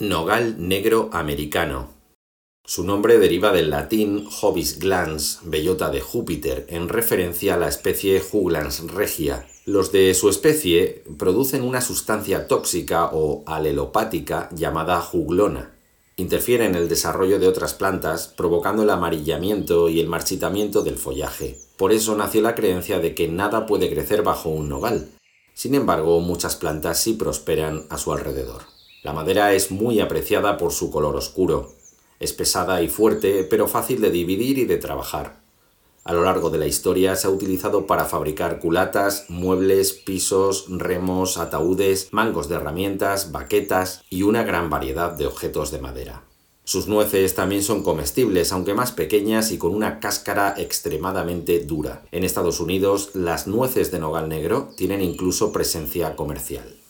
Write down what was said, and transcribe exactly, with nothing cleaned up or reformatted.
Nogal negro americano. Su nombre deriva del latín Jovis glans, bellota de Júpiter, en referencia a la especie Juglans regia. Los de su especie producen una sustancia tóxica o alelopática llamada juglona. Interfiere en el desarrollo de otras plantas, provocando el amarillamiento y el marchitamiento del follaje. Por eso nació la creencia de que nada puede crecer bajo un nogal. Sin embargo, muchas plantas sí prosperan a su alrededor. La madera es muy apreciada por su color oscuro. Es pesada y fuerte, pero fácil de dividir y de trabajar. A lo largo de la historia se ha utilizado para fabricar culatas, muebles, pisos, remos, ataúdes, mangos de herramientas, baquetas y una gran variedad de objetos de madera. Sus nueces también son comestibles, aunque más pequeñas y con una cáscara extremadamente dura. En Estados Unidos, las nueces de nogal negro tienen incluso presencia comercial.